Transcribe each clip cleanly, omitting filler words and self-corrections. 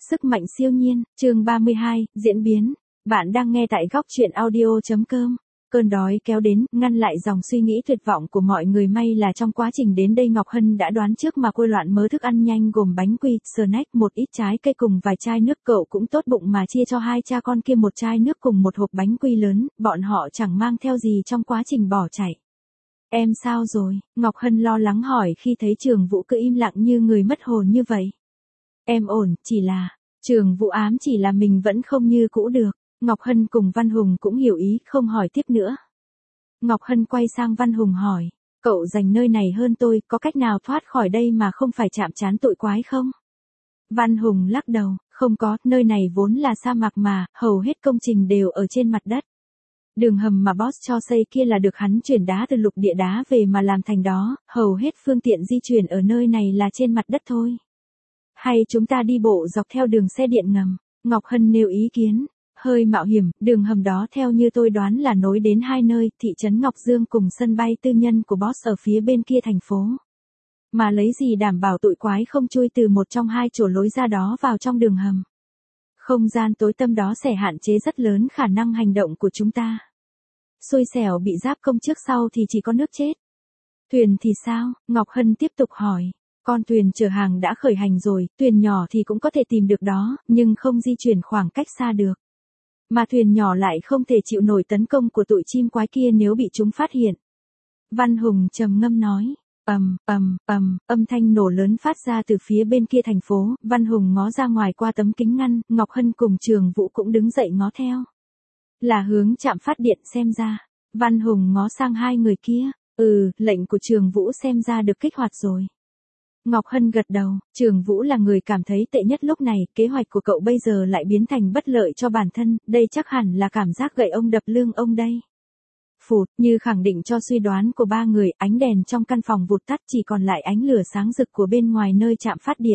Sức mạnh siêu nhiên, chương 32, diễn biến. Bạn đang nghe tại góc truyện audio.com. Cơn đói kéo đến, ngăn lại dòng suy nghĩ tuyệt vọng của mọi người. May là trong quá trình đến đây Ngọc Hân đã đoán trước mà quây loạn mớ thức ăn nhanh gồm bánh quy, snack, một ít trái cây cùng vài chai nước. Cậu cũng tốt bụng mà chia cho hai cha con kia một chai nước cùng một hộp bánh quy lớn, bọn họ chẳng mang theo gì trong quá trình bỏ chạy. Em sao rồi? Ngọc Hân lo lắng hỏi khi thấy Trường Vũ cứ im lặng như người mất hồn như vậy. Em ổn, chỉ là, Trường Vũ ám chỉ là mình vẫn không như cũ được. Ngọc Hân cùng Văn Hùng cũng hiểu ý, không hỏi tiếp nữa. Ngọc Hân quay sang Văn Hùng hỏi, cậu dành nơi này hơn tôi, có cách nào thoát khỏi đây mà không phải chạm trán tội quái không? Văn Hùng lắc đầu, không có, nơi này vốn là sa mạc mà, hầu hết công trình đều ở trên mặt đất. Đường hầm mà boss cho xây kia là được hắn chuyển đá từ lục địa đá về mà làm thành đó, hầu hết phương tiện di chuyển ở nơi này là trên mặt đất thôi. Hay chúng ta đi bộ dọc theo đường xe điện ngầm? Ngọc Hân nêu ý kiến. Hơi mạo hiểm, đường hầm đó theo như tôi đoán là nối đến hai nơi, thị trấn Ngọc Dương cùng sân bay tư nhân của boss ở phía bên kia thành phố. Mà lấy gì đảm bảo tội quái không chui từ một trong hai chỗ lối ra đó vào trong đường hầm. Không gian tối tăm đó sẽ hạn chế rất lớn khả năng hành động của chúng ta. Xui xẻo bị giáp công trước sau thì chỉ có nước chết. Thuyền thì sao? Ngọc Hân tiếp tục hỏi. Con thuyền chở hàng đã khởi hành rồi, thuyền nhỏ thì cũng có thể tìm được đó, nhưng không di chuyển khoảng cách xa được. Mà thuyền nhỏ lại không thể chịu nổi tấn công của tụi chim quái kia nếu bị chúng phát hiện. Văn Hùng trầm ngâm nói. Âm thanh nổ lớn phát ra từ phía bên kia thành phố. Văn Hùng ngó ra ngoài qua tấm kính ngăn, Ngọc Hân cùng Trường Vũ cũng đứng dậy ngó theo. Là hướng trạm phát điện xem ra. Văn Hùng ngó sang hai người kia. Lệnh của Trường Vũ xem ra được kích hoạt rồi. Ngọc Hân gật đầu, Trường Vũ là người cảm thấy tệ nhất lúc này, kế hoạch của cậu bây giờ lại biến thành bất lợi cho bản thân, đây chắc hẳn là cảm giác gậy ông đập lưng ông đây. Phụt, như khẳng định cho suy đoán của ba người, ánh đèn trong căn phòng vụt tắt chỉ còn lại ánh lửa sáng rực của bên ngoài nơi trạm phát điện.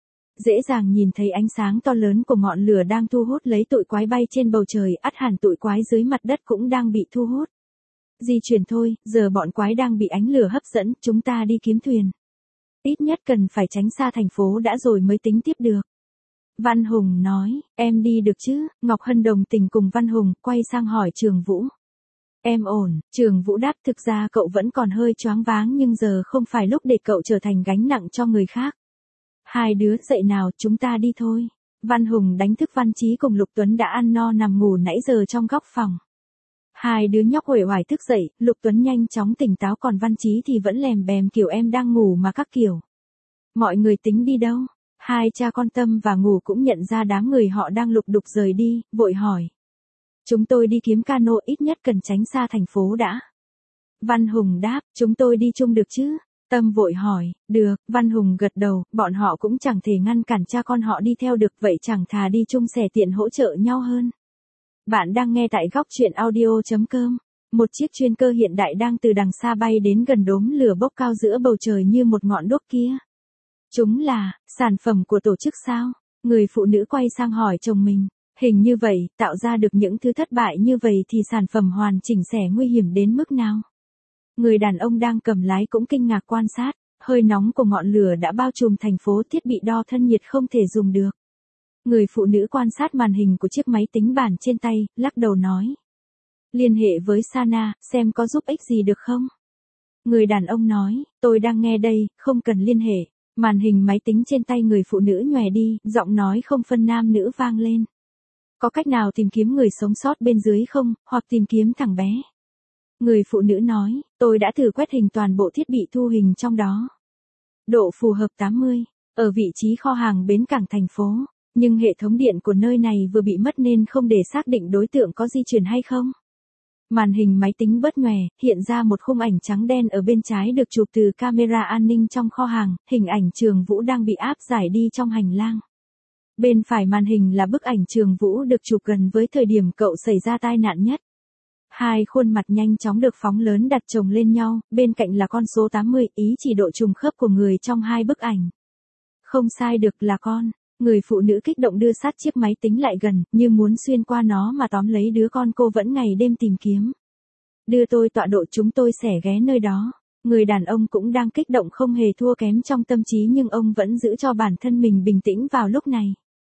Dễ dàng nhìn thấy ánh sáng to lớn của ngọn lửa đang thu hút lấy tụi quái bay trên bầu trời, ắt hẳn tụi quái dưới mặt đất cũng đang bị thu hút. Di chuyển thôi, giờ bọn quái đang bị ánh lửa hấp dẫn, chúng ta đi kiếm thuyền. Ít nhất cần phải tránh xa thành phố đã rồi mới tính tiếp được. Văn Hùng nói, em đi được chứ? Ngọc Hân đồng tình cùng Văn Hùng, quay sang hỏi Trường Vũ. Em ổn, Trường Vũ đáp, thực ra cậu vẫn còn hơi choáng váng nhưng giờ không phải lúc để cậu trở thành gánh nặng cho người khác. Hai đứa dậy nào, chúng ta đi thôi. Văn Hùng đánh thức Văn Chí cùng Lục Tuấn đã ăn no nằm ngủ nãy giờ trong góc phòng. Hai đứa nhóc uể oải thức dậy, Lục Tuấn nhanh chóng tỉnh táo còn Văn Chí thì vẫn lèm bèm kiểu em đang ngủ mà các kiểu. Mọi người tính đi đâu? Hai cha con Tâm và Ngủ cũng nhận ra đám người họ đang lục đục rời đi, vội hỏi. Chúng tôi đi kiếm cano, ít nhất cần tránh xa thành phố đã. Văn Hùng đáp, chúng tôi đi chung được chứ? Tâm vội hỏi, được, Văn Hùng gật đầu, bọn họ cũng chẳng thể ngăn cản cha con họ đi theo được, vậy chẳng thà đi chung sẻ tiện hỗ trợ nhau hơn. Bạn đang nghe tại góc truyện audio.com. Một chiếc chuyên cơ hiện đại đang từ đằng xa bay đến gần đốm lửa bốc cao giữa bầu trời như một ngọn đuốc kia. Chúng là sản phẩm của tổ chức sao? Người phụ nữ quay sang hỏi chồng mình. Hình như vậy, tạo ra được những thứ thất bại như vậy thì sản phẩm hoàn chỉnh sẽ nguy hiểm đến mức nào? Người đàn ông đang cầm lái cũng kinh ngạc quan sát. Hơi nóng của ngọn lửa đã bao trùm thành phố, thiết bị đo thân nhiệt không thể dùng được. Người phụ nữ quan sát màn hình của chiếc máy tính bảng trên tay, lắc đầu nói. Liên hệ với Sana, xem có giúp ích gì được không? Người đàn ông nói, tôi đang nghe đây, không cần liên hệ. Màn hình máy tính trên tay người phụ nữ nhòe đi, giọng nói không phân nam nữ vang lên. Có cách nào tìm kiếm người sống sót bên dưới không, hoặc tìm kiếm thằng bé? Người phụ nữ nói, tôi đã thử quét hình toàn bộ thiết bị thu hình trong đó. Độ phù hợp 80, ở vị trí kho hàng bến cảng thành phố. Nhưng hệ thống điện của nơi này vừa bị mất nên không để xác định đối tượng có di chuyển hay không. Màn hình máy tính bớt nhòe, hiện ra một khung ảnh trắng đen ở bên trái được chụp từ camera an ninh trong kho hàng, hình ảnh Trường Vũ đang bị áp giải đi trong hành lang. Bên phải màn hình là bức ảnh Trường Vũ được chụp gần với thời điểm cậu xảy ra tai nạn nhất. Hai khuôn mặt nhanh chóng được phóng lớn đặt chồng lên nhau, bên cạnh là con số 80, ý chỉ độ trùng khớp của người trong hai bức ảnh. Không sai được là con. Người phụ nữ kích động đưa sát chiếc máy tính lại gần, như muốn xuyên qua nó mà tóm lấy đứa con cô vẫn ngày đêm tìm kiếm. Đưa tôi tọa độ, chúng tôi sẽ ghé nơi đó. Người đàn ông cũng đang kích động không hề thua kém trong tâm trí nhưng ông vẫn giữ cho bản thân mình bình tĩnh vào lúc này.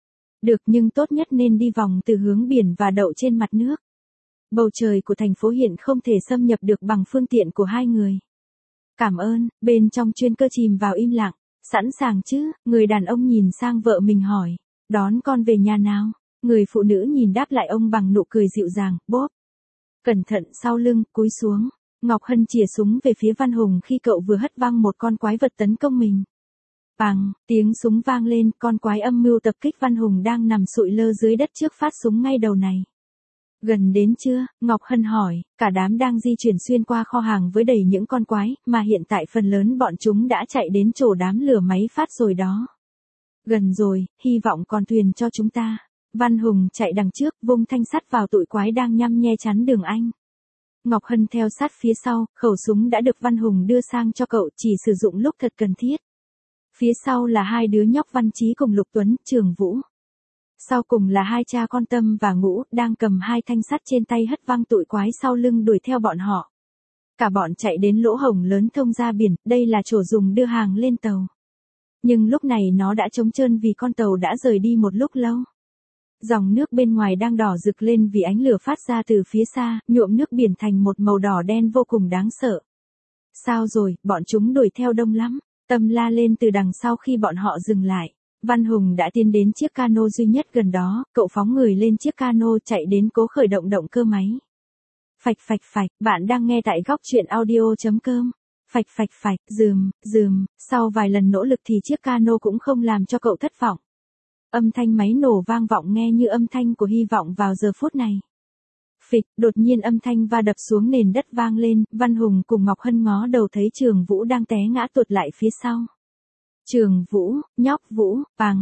Được, nhưng tốt nhất nên đi vòng từ hướng biển và đậu trên mặt nước. Bầu trời của thành phố hiện không thể xâm nhập được bằng phương tiện của hai người. Cảm ơn, bên trong chuyên cơ chìm vào im lặng. Sẵn sàng chứ, người đàn ông nhìn sang vợ mình hỏi. Đón con về nhà nào? Người phụ nữ nhìn đáp lại ông bằng nụ cười dịu dàng, bốp. Cẩn thận sau lưng, cúi xuống. Ngọc Hân chìa súng về phía Văn Hùng khi cậu vừa hất văng một con quái vật tấn công mình. Bàng, tiếng súng vang lên, con quái âm mưu tập kích Văn Hùng đang nằm sụi lơ dưới đất trước phát súng ngay đầu này. Gần đến chưa? Ngọc Hân hỏi, cả đám đang di chuyển xuyên qua kho hàng với đầy những con quái, mà hiện tại phần lớn bọn chúng đã chạy đến chỗ đám lửa máy phát rồi đó. Gần rồi, hy vọng còn thuyền cho chúng ta. Văn Hùng chạy đằng trước, vung thanh sắt vào tụi quái đang nhăm nhe chắn đường anh. Ngọc Hân theo sát phía sau, khẩu súng đã được Văn Hùng đưa sang cho cậu, chỉ sử dụng lúc thật cần thiết. Phía sau là hai đứa nhóc Văn Chí cùng Lục Tuấn, Trường Vũ. Sau cùng là hai cha con Tâm và Ngũ, đang cầm hai thanh sắt trên tay hất văng tụi quái sau lưng đuổi theo bọn họ. Cả bọn chạy đến lỗ hổng lớn thông ra biển, đây là chỗ dùng đưa hàng lên tàu. Nhưng lúc này nó đã trống trơn vì con tàu đã rời đi một lúc lâu. Dòng nước bên ngoài đang đỏ rực lên vì ánh lửa phát ra từ phía xa, nhuộm nước biển thành một màu đỏ đen vô cùng đáng sợ. Sao rồi, bọn chúng đuổi theo đông lắm. Tâm la lên từ đằng sau khi bọn họ dừng lại. Văn Hùng đã tiến đến chiếc cano duy nhất gần đó, cậu phóng người lên chiếc cano chạy đến cố khởi động động cơ máy. Phạch phạch phạch, bạn đang nghe tại góc truyện audio.com. Phạch phạch phạch, rườm, sau vài lần nỗ lực thì chiếc cano cũng không làm cho cậu thất vọng. Âm thanh máy nổ vang vọng nghe như âm thanh của hy vọng vào giờ phút này. Phịch, đột nhiên âm thanh va đập xuống nền đất vang lên, Văn Hùng cùng Ngọc Hân ngó đầu thấy Trường Vũ đang té ngã tuột lại phía sau. Trường Vũ, nhóc Vũ,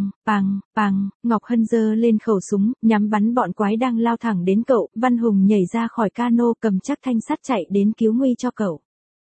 pằng, Ngọc Hân giơ lên khẩu súng, nhắm bắn bọn quái đang lao thẳng đến cậu, Văn Hùng nhảy ra khỏi cano cầm chắc thanh sắt chạy đến cứu nguy cho cậu.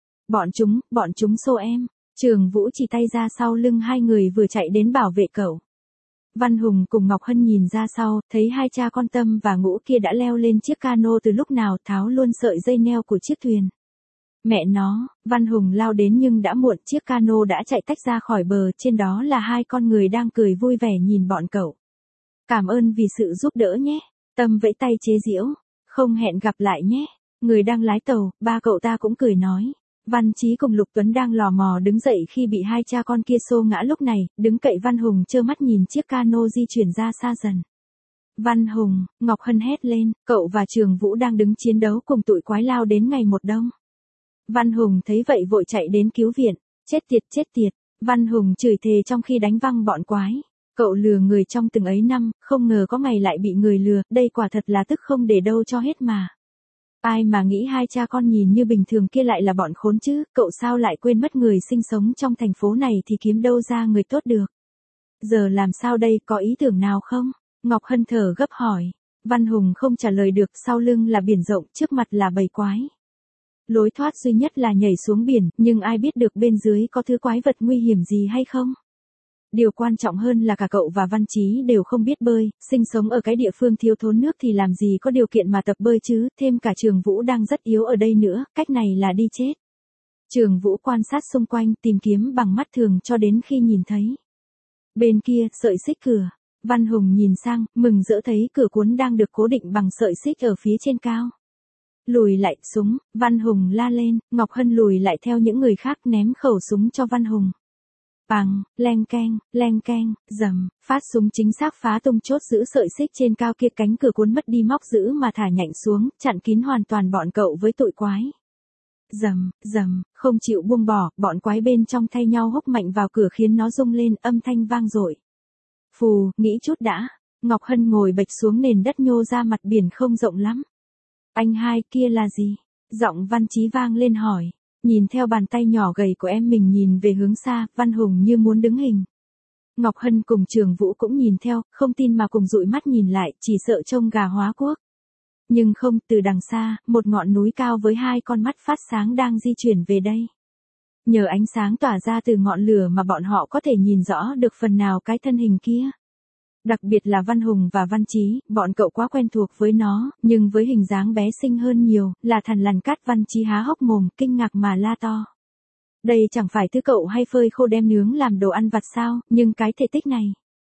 Bọn chúng xô em. Trường Vũ chỉ tay ra sau lưng hai người vừa chạy đến bảo vệ cậu. Văn Hùng cùng Ngọc Hân nhìn ra sau, thấy hai cha con Tâm và Ngũ kia đã leo lên chiếc cano từ lúc nào, tháo luôn sợi dây neo của chiếc thuyền. Mẹ nó, Văn Hùng lao đến nhưng đã muộn, chiếc cano đã chạy tách ra khỏi bờ, trên đó là hai con người đang cười vui vẻ nhìn bọn cậu. Cảm ơn vì sự giúp đỡ nhé. Tâm vẫy tay chế giễu. Không, hẹn gặp lại nhé. Người đang lái tàu, ba cậu ta cũng cười nói. Văn Chí cùng Lục Tuấn đang lò mò đứng dậy khi bị hai cha con kia xô ngã lúc này, đứng cậy Văn Hùng trơ mắt nhìn chiếc cano di chuyển ra xa dần. Văn Hùng, Ngọc Hân hét lên, cậu và Trường Vũ đang đứng chiến đấu cùng tụi quái lao đến ngày một đông. Văn Hùng thấy vậy vội chạy đến cứu viện, chết tiệt, Văn Hùng chửi thề trong khi đánh văng bọn quái. Cậu lừa người trong từng ấy năm, không ngờ có ngày lại bị người lừa, đây quả thật là tức không để đâu cho hết mà. Ai mà nghĩ hai cha con nhìn như bình thường kia lại là bọn khốn chứ, cậu sao lại quên mất người sinh sống trong thành phố này thì kiếm đâu ra người tốt được. Giờ làm sao đây, có ý tưởng nào không? Ngọc Hân thở gấp hỏi. Văn Hùng không trả lời được, sau lưng là biển rộng, trước mặt là bầy quái. Lối thoát duy nhất là nhảy xuống biển, nhưng ai biết được bên dưới có thứ quái vật nguy hiểm gì hay không? Điều quan trọng hơn là cả cậu và Văn Chí đều không biết bơi, sinh sống ở cái địa phương thiếu thốn nước thì làm gì có điều kiện mà tập bơi chứ, thêm cả Trường Vũ đang rất yếu ở đây nữa, cách này là đi chết. Trường Vũ quan sát xung quanh tìm kiếm bằng mắt thường cho đến khi nhìn thấy. Bên kia, sợi xích cửa. Văn Hùng nhìn sang, mừng rỡ thấy cửa cuốn đang được cố định bằng sợi xích ở phía trên cao. Lùi lại, súng, Văn Hùng la lên, Ngọc Hân lùi lại theo những người khác ném khẩu súng cho Văn Hùng. Bàng, leng keng, rầm, phát súng chính xác phá tung chốt giữ sợi xích trên cao kia, cánh cửa cuốn mất đi móc giữ mà thả nhạnh xuống, chặn kín hoàn toàn bọn cậu với tụi quái. Rầm, không chịu buông bỏ, bọn quái bên trong thay nhau húc mạnh vào cửa khiến nó rung lên, âm thanh vang dội. Phù, nghĩ chút đã. Ngọc Hân ngồi bệt xuống nền đất nhô ra mặt biển không rộng lắm. Anh hai, kia là gì? Giọng Văn Chí vang lên hỏi. Nhìn theo bàn tay nhỏ gầy của em mình nhìn về hướng xa, Văn Hùng như muốn đứng hình. Ngọc Hân cùng Trường Vũ cũng nhìn theo, không tin mà cùng dụi mắt nhìn lại, chỉ sợ trông gà hóa quốc. Nhưng không, từ đằng xa, một ngọn núi cao với hai con mắt phát sáng đang di chuyển về đây. Nhờ ánh sáng tỏa ra từ ngọn lửa mà bọn họ có thể nhìn rõ được phần nào cái thân hình kia. Đặc biệt là Văn Hùng và Văn Chí, bọn cậu quá quen thuộc với nó, nhưng với hình dáng bé xinh hơn nhiều, là thằn lằn cát. Văn Chí há hốc mồm, kinh ngạc mà la to. Đây chẳng phải thứ cậu hay phơi khô đem nướng làm đồ ăn vặt sao, nhưng cái thể tích này.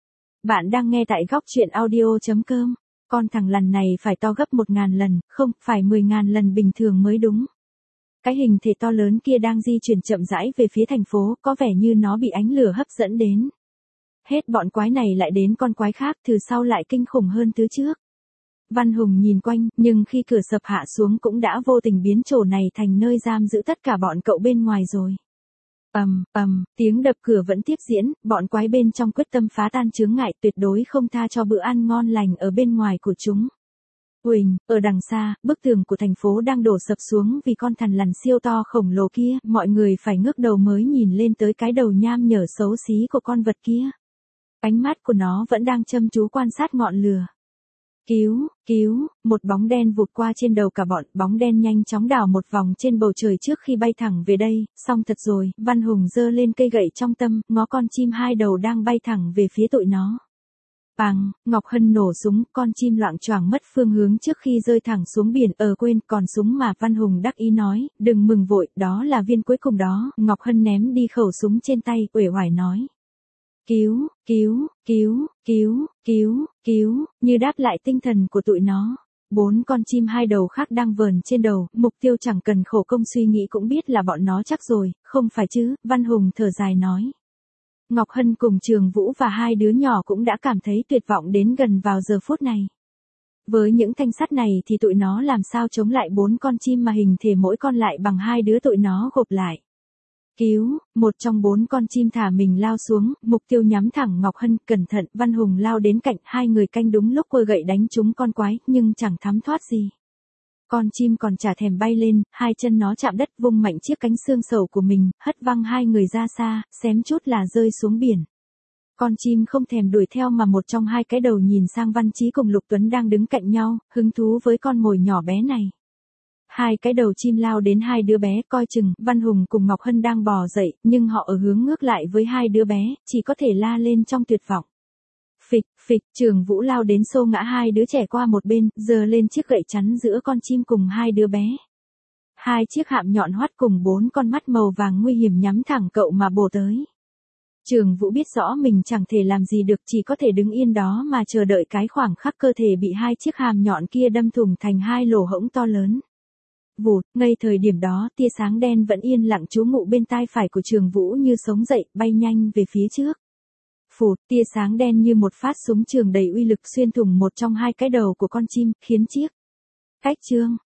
Bạn đang nghe tại góc chuyện audio.com. Con thằng lằn này phải to gấp 1.000 lần, không, phải 10.000 lần bình thường mới đúng. Cái hình thể to lớn kia đang di chuyển chậm rãi về phía thành phố, có vẻ như nó bị ánh lửa hấp dẫn đến. Hết bọn quái này lại đến con quái khác, từ sau lại kinh khủng hơn thứ trước. Văn Hùng nhìn quanh, nhưng khi cửa sập hạ xuống cũng đã vô tình biến chỗ này thành nơi giam giữ tất cả bọn cậu bên ngoài rồi. Tiếng đập cửa vẫn tiếp diễn, bọn quái bên trong quyết tâm phá tan chướng ngại, tuyệt đối không tha cho bữa ăn ngon lành ở bên ngoài của chúng. Uỳnh, ở đằng xa, bức tường của thành phố đang đổ sập xuống vì con thằn lằn siêu to khổng lồ kia, mọi người phải ngước đầu mới nhìn lên tới cái đầu nham nhở xấu xí của con vật kia. Ánh mắt của nó vẫn đang chăm chú quan sát ngọn lửa. Cứu, một bóng đen vụt qua trên đầu cả bọn, bóng đen nhanh chóng đảo một vòng trên bầu trời trước khi bay thẳng về đây, xong thật rồi, Văn Hùng giơ lên cây gậy trong tâm, ngó con chim hai đầu đang bay thẳng về phía tụi nó. Bang, Ngọc Hân nổ súng, con chim loạng choạng mất phương hướng trước khi rơi thẳng xuống biển, quên, còn súng mà, Văn Hùng đắc ý nói, đừng mừng vội, đó là viên cuối cùng đó, Ngọc Hân ném đi khẩu súng trên tay, uể oải nói. Cứu, như đáp lại tinh thần của tụi nó. 4 con chim hai đầu khác đang vờn trên đầu, mục tiêu chẳng cần khổ công suy nghĩ cũng biết là bọn nó chắc rồi, không phải chứ, Văn Hùng thở dài nói. Ngọc Hân cùng Trường Vũ và hai đứa nhỏ cũng đã cảm thấy tuyệt vọng đến gần vào giờ phút này. Với những thanh sắt này thì tụi nó làm sao chống lại 4 con chim mà hình thể mỗi con lại bằng hai đứa tụi nó gộp lại. Một trong 4 con chim thả mình lao xuống, mục tiêu nhắm thẳng Ngọc Hân, cẩn thận, Văn Hùng lao đến cạnh, hai người canh đúng lúc quơ gậy đánh trúng con quái, nhưng chẳng thắm thoát gì. Con chim còn chả thèm bay lên, hai chân nó chạm đất vung mạnh chiếc cánh xương sầu của mình, hất văng hai người ra xa, xém chút là rơi xuống biển. Con chim không thèm đuổi theo mà một trong hai cái đầu nhìn sang Văn Chí cùng Lục Tuấn đang đứng cạnh nhau, hứng thú với con mồi nhỏ bé này. Hai cái đầu chim lao đến hai đứa bé, coi chừng, Văn Hùng cùng Ngọc Hân đang bò dậy, nhưng họ ở hướng ngược lại với hai đứa bé, chỉ có thể la lên trong tuyệt vọng. Phịch, Trường Vũ lao đến xô ngã hai đứa trẻ qua một bên, giơ lên chiếc gậy chắn giữa con chim cùng hai đứa bé. Hai chiếc hạm nhọn hoắt cùng 4 con mắt màu vàng nguy hiểm nhắm thẳng cậu mà bổ tới. Trường Vũ biết rõ mình chẳng thể làm gì được, chỉ có thể đứng yên đó mà chờ đợi cái khoảng khắc cơ thể bị hai chiếc hàm nhọn kia đâm thủng thành hai lỗ hổng to lớn. Vụt, ngay thời điểm đó, tia sáng đen vẫn yên lặng trú ngụ bên tai phải của Trường Vũ như sống dậy, bay nhanh về phía trước. Phụt, tia sáng đen như một phát súng trường đầy uy lực xuyên thủng một trong hai cái đầu của con chim, khiến chiếc cách trương